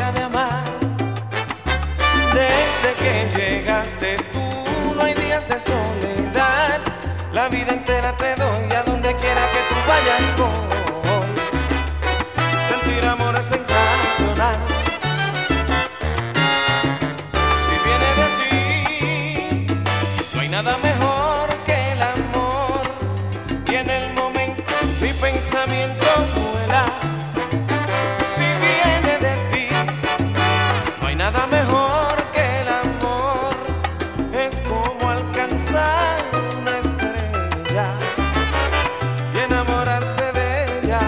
manera de amar. Desde que llegaste tú no hay días de soledad. La vida entera te doy, a donde quiera que tú vayas voy. Sentir amor es sensacional. Si viene de ti, no hay nada mejor que el amor. Y en el momento mi pensamiento vuela. Si viene de ti, no hay nada mejor que el amor. Es como alcanzar una estrella y enamorarse de ella.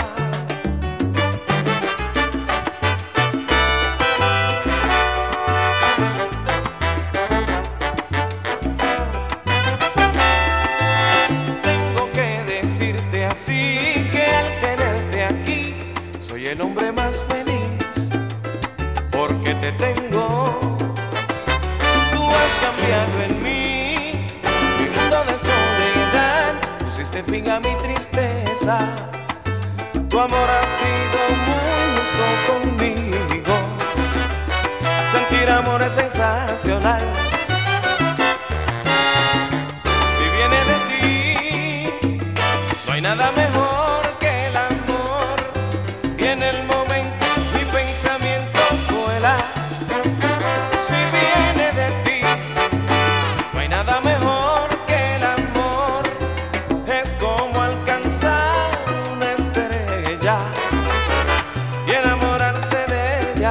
Tengo que decirte así que al tenerte aquí soy el hombre más feliz, porque te tengo. Tú has cambiado en mí mi mundo de soledad, pusiste fin a mi tristeza. Tu amor ha sido muy justo conmigo. Sentir amor es sensacional. Si viene de ti, no hay nada mejor que el amor. Y en el momento mi pensamiento vuela. Si viene de ti, no hay nada mejor que el amor. Es como alcanzar una estrella y enamorarse de ella.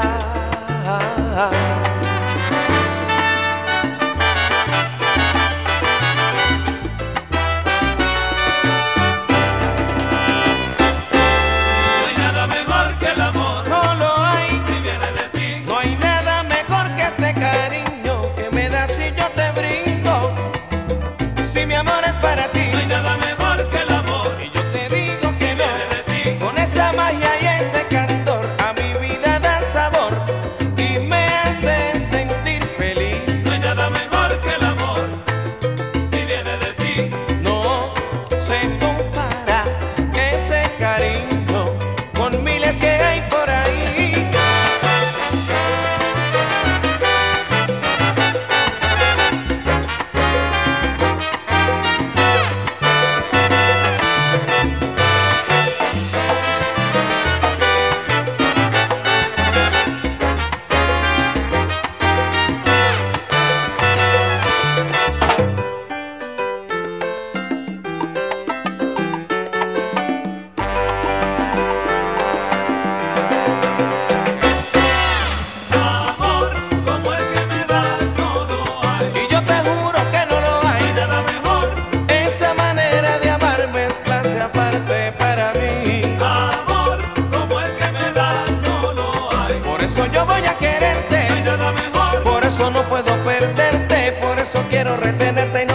No hay nada mejor que el amor. No lo hay. Si viene de ti, No hay nada mejor que este cariño que me das y yo te brindo. Si mi amor es para ti, no hay nada mejor que el amor. y yo te digo Si que viene de ti, no. Con esa magia y ese candor a mi vida da sabor y me hace sentir feliz. no hay nada mejor que el amor. Si viene de ti, No se compara ese cariño con miles que hay por ahí. amor como el que me das no lo hay. Y yo te juro que no lo No hay hay. nada mejor. Esa manera de amarme es clase aparte para mí. Amor como el que me das no lo hay. Por eso yo voy a No hay quererte, nada mejor. por eso no puedo perderte, por eso quiero retenerte.